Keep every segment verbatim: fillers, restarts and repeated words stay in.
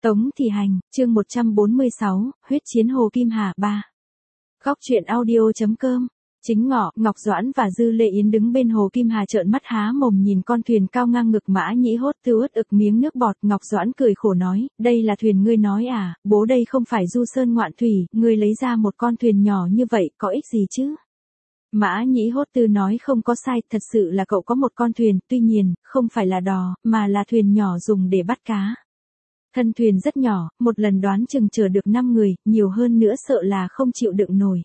Tống Thị Hành, chương một trăm bốn mươi sáu, huyết chiến Hồ Kim Hà ba. Góc truyện audio.com. Chính ngọ, Ngọc Doãn và Dư Lệ Yến đứng bên Hồ Kim Hà trợn mắt há mồm nhìn con thuyền cao ngang ngực Mã Nhĩ Hốt Tư ướt ực miếng nước bọt. Ngọc Doãn cười khổ nói, đây là thuyền ngươi nói à, bố đây không phải du sơn ngoạn thủy, ngươi lấy ra một con thuyền nhỏ như vậy, có ích gì chứ? Mã Nhĩ Hốt Tư nói không có sai, thật sự là cậu có một con thuyền, tuy nhiên, không phải là đò, mà là thuyền nhỏ dùng để bắt cá. Thân thuyền rất nhỏ, một lần đoán chừng chở được năm người, nhiều hơn nữa sợ là không chịu đựng nổi.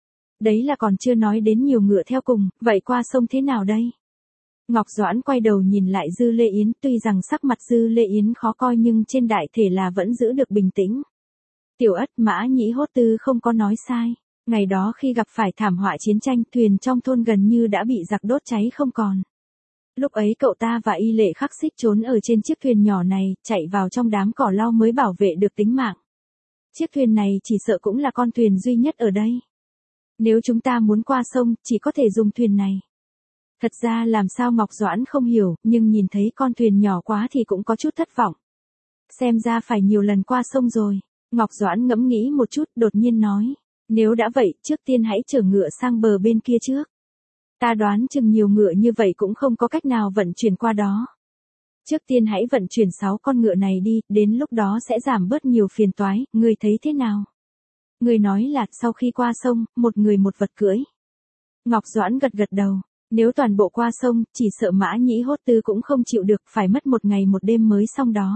Đấy là còn chưa nói đến nhiều ngựa theo cùng, vậy qua sông thế nào đây? Ngọc Doãn quay đầu nhìn lại Dư Lệ Yến, tuy rằng sắc mặt Dư Lệ Yến khó coi nhưng trên đại thể là vẫn giữ được bình tĩnh. Tiểu Ất, Mã Nhĩ Hốt Tư không có nói sai. Ngày đó khi gặp phải thảm họa chiến tranh, thuyền trong thôn gần như đã bị giặc đốt cháy không còn. Lúc ấy cậu ta và Y Lệ Khắc Xích trốn ở trên chiếc thuyền nhỏ này, chạy vào trong đám cỏ lau mới bảo vệ được tính mạng. Chiếc thuyền này chỉ sợ cũng là con thuyền duy nhất ở đây. Nếu chúng ta muốn qua sông, chỉ có thể dùng thuyền này. Thật ra làm sao Ngọc Doãn không hiểu, nhưng nhìn thấy con thuyền nhỏ quá thì cũng có chút thất vọng. Xem ra phải nhiều lần qua sông rồi. Ngọc Doãn ngẫm nghĩ một chút, đột nhiên nói. Nếu đã vậy, trước tiên hãy chở ngựa sang bờ bên kia trước. Ta đoán chừng nhiều ngựa như vậy cũng không có cách nào vận chuyển qua đó. Trước tiên hãy vận chuyển sáu con ngựa này đi, đến lúc đó sẽ giảm bớt nhiều phiền toái, ngươi thấy thế nào? Ngươi nói là sau khi qua sông, một người một vật cưỡi. Ngọc Doãn gật gật đầu, nếu toàn bộ qua sông, chỉ sợ Mã Nhĩ Hốt Tư cũng không chịu được, phải mất một ngày một đêm mới xong đó.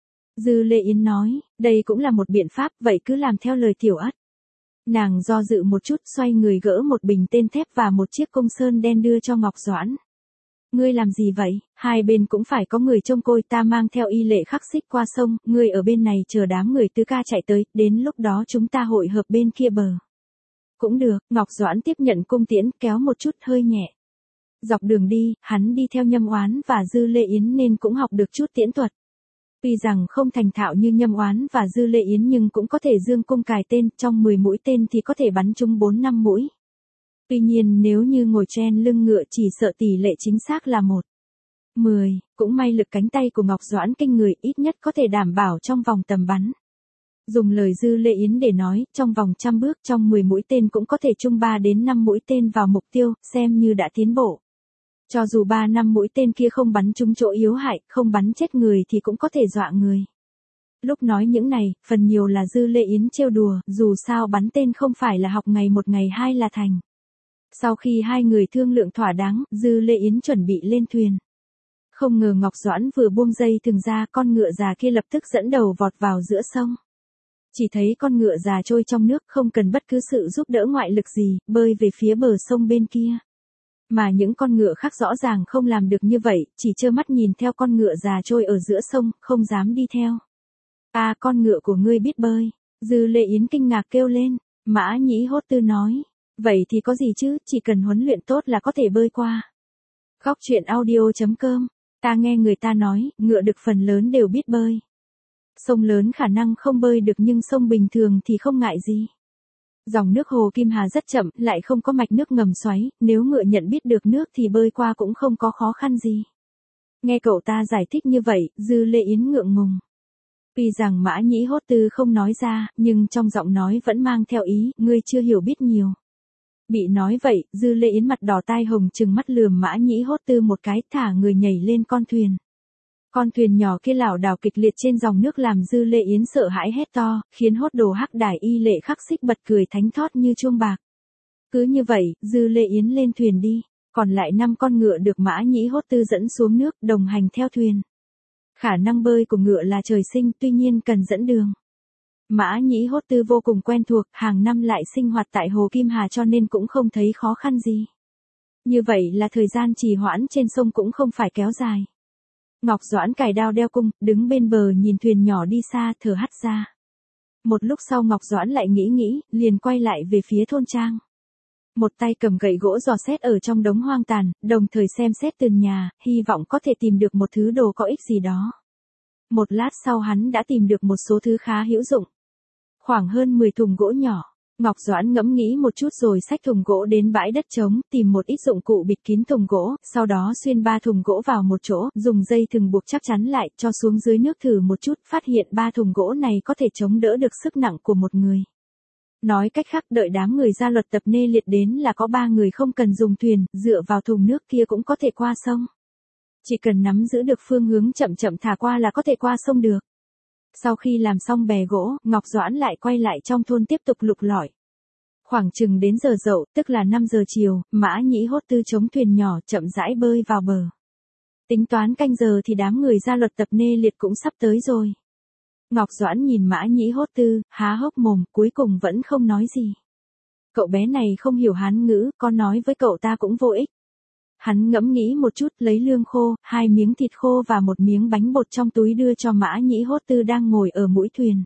Dư Lệ Yến nói, đây cũng là một biện pháp, vậy cứ làm theo lời Tiểu Ất. Nàng do dự một chút, xoay người gỡ một bình tên thép và một chiếc công sơn đen đưa cho Ngọc Doãn. Ngươi làm gì vậy? Hai bên cũng phải có người trông coi, ta mang theo Y Lệ Khắc Xích qua sông, ngươi ở bên này chờ đám người tứ ca chạy tới, đến lúc đó chúng ta hội hợp bên kia bờ. Cũng được, Ngọc Doãn tiếp nhận cung tiễn, kéo một chút hơi nhẹ. Dọc đường đi, hắn đi theo Nhâm Oán và Dư Lệ Yến nên cũng học được chút tiễn thuật. Tuy rằng không thành thạo như Nhâm Oán và Dư Lệ Yến nhưng cũng có thể dương cung cài tên, trong mười mũi tên thì có thể bắn trúng bốn năm mũi. Tuy nhiên nếu như ngồi trên lưng ngựa chỉ sợ tỷ lệ chính xác là một mười, cũng may lực cánh tay của Ngọc Doãn kinh người, ít nhất có thể đảm bảo trong vòng tầm bắn. Dùng lời Dư Lệ Yến để nói, trong vòng trăm bước trong mười mũi tên cũng có thể trúng ba đến năm mũi tên vào mục tiêu, xem như đã tiến bộ. Cho dù ba năm mũi tên kia không bắn trúng chỗ yếu hại, không bắn chết người thì cũng có thể dọa người. Lúc nói những này, phần nhiều là Dư Lệ Yến trêu đùa, dù sao bắn tên không phải là học ngày một ngày hai là thành. Sau khi hai người thương lượng thỏa đáng, Dư Lệ Yến chuẩn bị lên thuyền. Không ngờ Ngọc Doãn vừa buông dây thừng ra, con ngựa già kia lập tức dẫn đầu vọt vào giữa sông. Chỉ thấy con ngựa già trôi trong nước, không cần bất cứ sự giúp đỡ ngoại lực gì, bơi về phía bờ sông bên kia. Mà những con ngựa khác rõ ràng không làm được như vậy, chỉ trơ mắt nhìn theo con ngựa già trôi ở giữa sông, không dám đi theo. À, con ngựa của ngươi biết bơi. Dư Lệ Yến kinh ngạc kêu lên. Mã Nhĩ Hốt Tư nói. Vậy thì có gì chứ, chỉ cần huấn luyện tốt là có thể bơi qua. Góc truyện audio.com. Ta nghe người ta nói, ngựa đực phần lớn đều biết bơi. Sông lớn khả năng không bơi được nhưng sông bình thường thì không ngại gì. Dòng nước Hồ Kim Hà rất chậm, lại không có mạch nước ngầm xoáy, nếu ngựa nhận biết được nước thì bơi qua cũng không có khó khăn gì. Nghe cậu ta giải thích như vậy, Dư Lệ Yến ngượng ngùng. Tuy rằng Mã Nhĩ Hốt Tư không nói ra, nhưng trong giọng nói vẫn mang theo ý, ngươi chưa hiểu biết nhiều. Bị nói vậy, Dư Lệ Yến mặt đỏ tai hồng trừng mắt lườm Mã Nhĩ Hốt Tư một cái, thả người nhảy lên con thuyền. Con thuyền nhỏ kia lảo đảo kịch liệt trên dòng nước làm Dư Lệ Yến sợ hãi hét to, khiến hốt đồ hắc đài Y Lệ Khắc Xích bật cười thánh thót như chuông bạc. Cứ như vậy, Dư Lệ Yến lên thuyền đi, còn lại năm con ngựa được Mã Nhĩ Hốt Tư dẫn xuống nước, đồng hành theo thuyền. Khả năng bơi của ngựa là trời sinh, tuy nhiên cần dẫn đường. Mã Nhĩ Hốt Tư vô cùng quen thuộc, hàng năm lại sinh hoạt tại Hồ Kim Hà cho nên cũng không thấy khó khăn gì. Như vậy là thời gian trì hoãn trên sông cũng không phải kéo dài. Ngọc Doãn cài đao đeo cung, đứng bên bờ nhìn thuyền nhỏ đi xa, thở hắt ra. Một lúc sau Ngọc Doãn lại nghĩ nghĩ, liền quay lại về phía thôn trang. Một tay cầm gậy gỗ dò xét ở trong đống hoang tàn, đồng thời xem xét tường nhà, hy vọng có thể tìm được một thứ đồ có ích gì đó. Một lát sau hắn đã tìm được một số thứ khá hữu dụng. Khoảng hơn mười thùng gỗ nhỏ. Ngọc Doãn ngẫm nghĩ một chút rồi xách thùng gỗ đến bãi đất trống, tìm một ít dụng cụ bịt kín thùng gỗ, sau đó xuyên ba thùng gỗ vào một chỗ, dùng dây thừng buộc chắc chắn lại, cho xuống dưới nước thử một chút, phát hiện ba thùng gỗ này có thể chống đỡ được sức nặng của một người. Nói cách khác, đợi đám người gia luật tập nê liệt đến là có ba người không cần dùng thuyền, dựa vào thùng nước kia cũng có thể qua sông. Chỉ cần nắm giữ được phương hướng chậm chậm thả qua là có thể qua sông được. Sau khi làm xong bè gỗ, Ngọc Doãn lại quay lại trong thôn tiếp tục lục lọi. Khoảng chừng đến giờ dậu, tức là năm giờ chiều, Mã Nhĩ Hốt Tư chống thuyền nhỏ chậm rãi bơi vào bờ. Tính toán canh giờ thì đám người gia luật tập nê liệt cũng sắp tới rồi. Ngọc Doãn nhìn Mã Nhĩ Hốt Tư, há hốc mồm, cuối cùng vẫn không nói gì. Cậu bé này không hiểu Hán ngữ, có nói với cậu ta cũng vô ích. Hắn ngẫm nghĩ một chút, lấy lương khô, hai miếng thịt khô và một miếng bánh bột trong túi đưa cho Mã Nhĩ Hốt Tư đang ngồi ở mũi thuyền.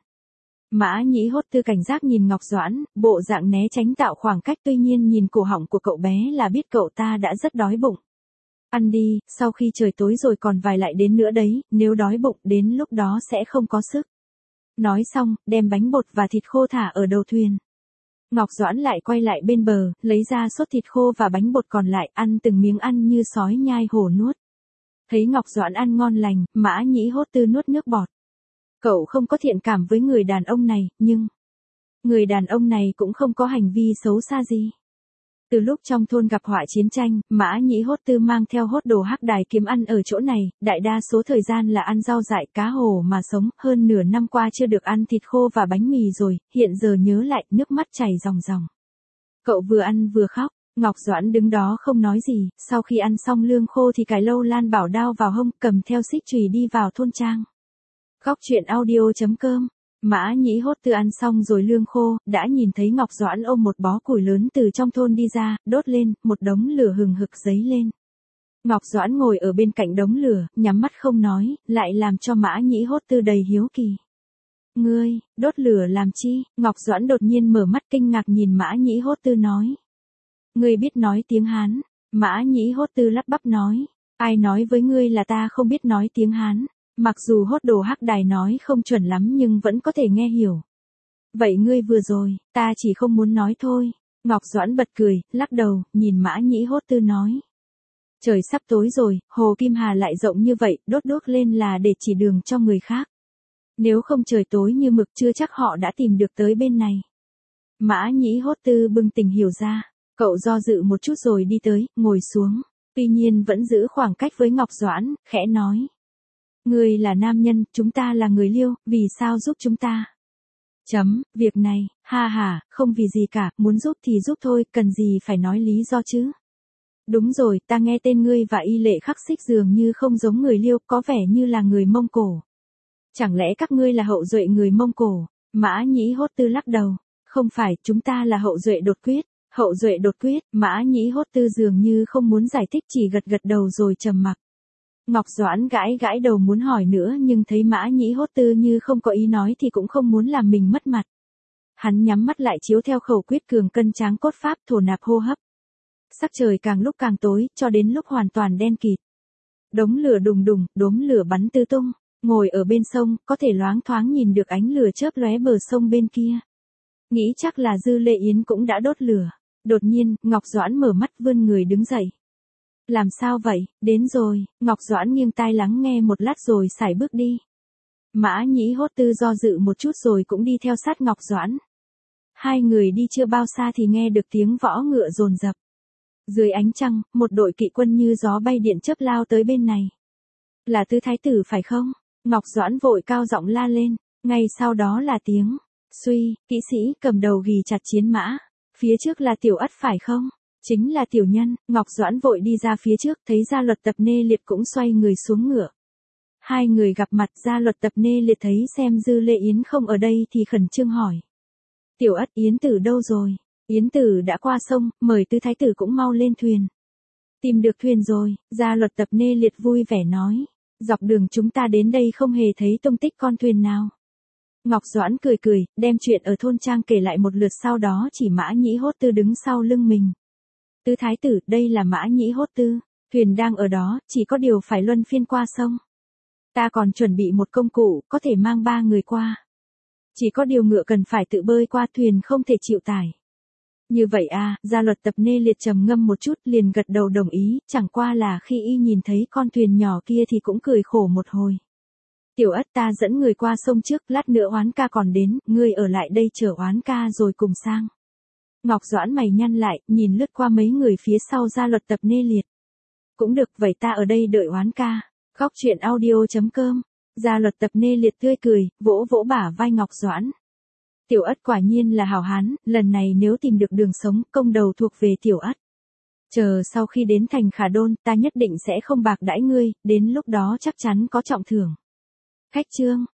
Mã Nhĩ Hốt Tư cảnh giác nhìn Ngọc Doãn, bộ dạng né tránh tạo khoảng cách, tuy nhiên nhìn cổ họng của cậu bé là biết cậu ta đã rất đói bụng. Ăn đi, sau khi trời tối rồi còn vài lại đến nữa đấy, nếu đói bụng đến lúc đó sẽ không có sức. Nói xong, đem bánh bột và thịt khô thả ở đầu thuyền. Ngọc Doãn lại quay lại bên bờ, lấy ra sốt thịt khô và bánh bột còn lại, ăn từng miếng ăn như sói nhai hổ nuốt. Thấy Ngọc Doãn ăn ngon lành, Mã Nhĩ Hốt Tư nuốt nước bọt. Cậu không có thiện cảm với người đàn ông này, nhưng người đàn ông này cũng không có hành vi xấu xa gì. Từ lúc trong thôn gặp họa chiến tranh, Mã Nhĩ Hốt Tư mang theo hốt đồ hắc đài kiếm ăn ở chỗ này, đại đa số thời gian là ăn rau dại cá hồ mà sống, hơn nửa năm qua chưa được ăn thịt khô và bánh mì rồi, hiện giờ nhớ lại, nước mắt chảy ròng ròng. Cậu vừa ăn vừa khóc, Ngọc Doãn đứng đó không nói gì, sau khi ăn xong lương khô thì cài lâu lan bảo đao vào hông, cầm theo xích chùy đi vào thôn trang. Góc truyện audio chấm com. Mã Nhĩ Hốt Tư ăn xong rồi lương khô, đã nhìn thấy Ngọc Doãn ôm một bó củi lớn từ trong thôn đi ra, đốt lên, một đống lửa hừng hực dấy lên. Ngọc Doãn ngồi ở bên cạnh đống lửa, nhắm mắt không nói, lại làm cho Mã Nhĩ Hốt Tư đầy hiếu kỳ. Ngươi, đốt lửa làm chi? Ngọc Doãn đột nhiên mở mắt kinh ngạc nhìn Mã Nhĩ Hốt Tư nói. Ngươi biết nói tiếng Hán? Mã Nhĩ Hốt Tư lắp bắp nói. Ai nói với ngươi là ta không biết nói tiếng Hán? Mặc dù hốt đồ hắc đài nói không chuẩn lắm nhưng vẫn có thể nghe hiểu. Vậy ngươi vừa rồi, ta chỉ không muốn nói thôi. Ngọc Doãn bật cười, lắc đầu, nhìn Mã Nhĩ Hốt Tư nói. Trời sắp tối rồi, hồ Kim Hà lại rộng như vậy, đốt đốt lên là để chỉ đường cho người khác. Nếu không trời tối như mực chưa chắc họ đã tìm được tới bên này. Mã Nhĩ Hốt Tư bừng tỉnh hiểu ra, cậu do dự một chút rồi đi tới, ngồi xuống. Tuy nhiên vẫn giữ khoảng cách với Ngọc Doãn, khẽ nói. Ngươi là nam nhân, chúng ta là người Liêu, vì sao giúp chúng ta? Chấm, việc này, ha ha, không vì gì cả, muốn giúp thì giúp thôi, cần gì phải nói lý do chứ? Đúng rồi, ta nghe tên ngươi và y lệ khắc xích dường như không giống người Liêu, có vẻ như là người Mông Cổ. Chẳng lẽ các ngươi là hậu duệ người Mông Cổ? Mã Nhĩ Hốt Tư lắc đầu. Không phải, chúng ta là hậu duệ đột quyết. Hậu duệ đột quyết, Mã Nhĩ Hốt Tư dường như không muốn giải thích, chỉ gật gật đầu rồi trầm mặc. Ngọc Doãn gãi gãi đầu muốn hỏi nữa nhưng thấy Mã Nhĩ Hốt Tư như không có ý nói thì cũng không muốn làm mình mất mặt. Hắn nhắm mắt lại chiếu theo khẩu quyết cường cân tráng cốt pháp thổ nạp hô hấp. Sắc trời càng lúc càng tối, cho đến lúc hoàn toàn đen kịt. Đống lửa đùng đùng, đốm lửa bắn tứ tung, ngồi ở bên sông, có thể loáng thoáng nhìn được ánh lửa chớp lóe bờ sông bên kia. Nghĩ chắc là Dư Lệ Yến cũng đã đốt lửa. Đột nhiên, Ngọc Doãn mở mắt vươn người đứng dậy. Làm sao vậy, đến rồi, Ngọc Doãn nghiêng tai lắng nghe một lát rồi sải bước đi. Mã Nhĩ Hốt Tư do dự một chút rồi cũng đi theo sát Ngọc Doãn. Hai người đi chưa bao xa thì nghe được tiếng võ ngựa dồn dập. Dưới ánh trăng, một đội kỵ quân như gió bay điện chớp lao tới bên này. Là Tứ Thái Tử phải không? Ngọc Doãn vội cao giọng la lên, ngay sau đó là tiếng suy, kỵ sĩ cầm đầu ghì chặt chiến mã. Phía trước là Tiểu Ất phải không? Chính là tiểu nhân. Ngọc Doãn vội đi ra phía trước, thấy Gia Luật Tập Nê Liệt cũng xoay người xuống ngựa. Hai người gặp mặt, Gia Luật Tập Nê Liệt thấy xem Dư Lệ Yến không ở đây thì khẩn trương hỏi. Tiểu Ất, Yến Tử đâu rồi? Yến Tử đã qua sông, mời Tứ Thái Tử cũng mau lên thuyền. Tìm được thuyền rồi, Gia Luật Tập Nê Liệt vui vẻ nói. Dọc đường chúng ta đến đây không hề thấy tung tích con thuyền nào. Ngọc Doãn cười cười, đem chuyện ở thôn trang kể lại một lượt, sau đó chỉ Mã Nhĩ Hốt Tư đứng sau lưng mình. Tứ Thái Tử, đây là Mã Nhĩ Hốt Tư, thuyền đang ở đó, chỉ có điều phải luân phiên qua sông. Ta còn chuẩn bị một công cụ, có thể mang ba người qua. Chỉ có điều ngựa cần phải tự bơi qua, thuyền không thể chịu tải. Như vậy à, Gia Luật Tập Nê Liệt trầm ngâm một chút liền gật đầu đồng ý, chẳng qua là khi y nhìn thấy con thuyền nhỏ kia thì cũng cười khổ một hồi. Tiểu Ất, ta dẫn người qua sông trước, lát nữa Oán ca còn đến, ngươi ở lại đây chờ Oán ca rồi cùng sang. Ngọc Doãn mày nhăn lại, nhìn lướt qua mấy người phía sau Gia Luật Tập Nê Liệt. Cũng được, vậy ta ở đây đợi Oán ca. Góc truyện audio chấm com. Gia Luật Tập Nê Liệt tươi cười, vỗ vỗ bả vai Ngọc Doãn. Tiểu Ất quả nhiên là hảo hán, lần này nếu tìm được đường sống, công đầu thuộc về Tiểu Ất. Chờ sau khi đến thành Khả Đôn, ta nhất định sẽ không bạc đãi ngươi, đến lúc đó chắc chắn có trọng thưởng. Khách trương.